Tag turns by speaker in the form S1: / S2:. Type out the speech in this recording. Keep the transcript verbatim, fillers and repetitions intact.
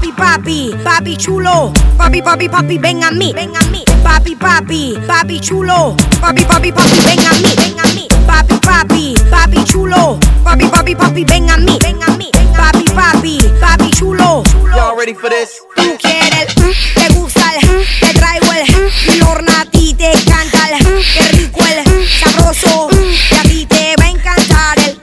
S1: Papi, papi, papi chulo. Papi, papi, papi, ven a mí, ven a mí. Papi, papi, papi chulo. Papi, papi, papi, ven a mí, ven a mí. Papi, papi, papi chulo. Papi, papi, papi, ven a mí, ven a mí. Papi, papi, papi chulo.
S2: Y'all ready for this?
S1: Tú quieres.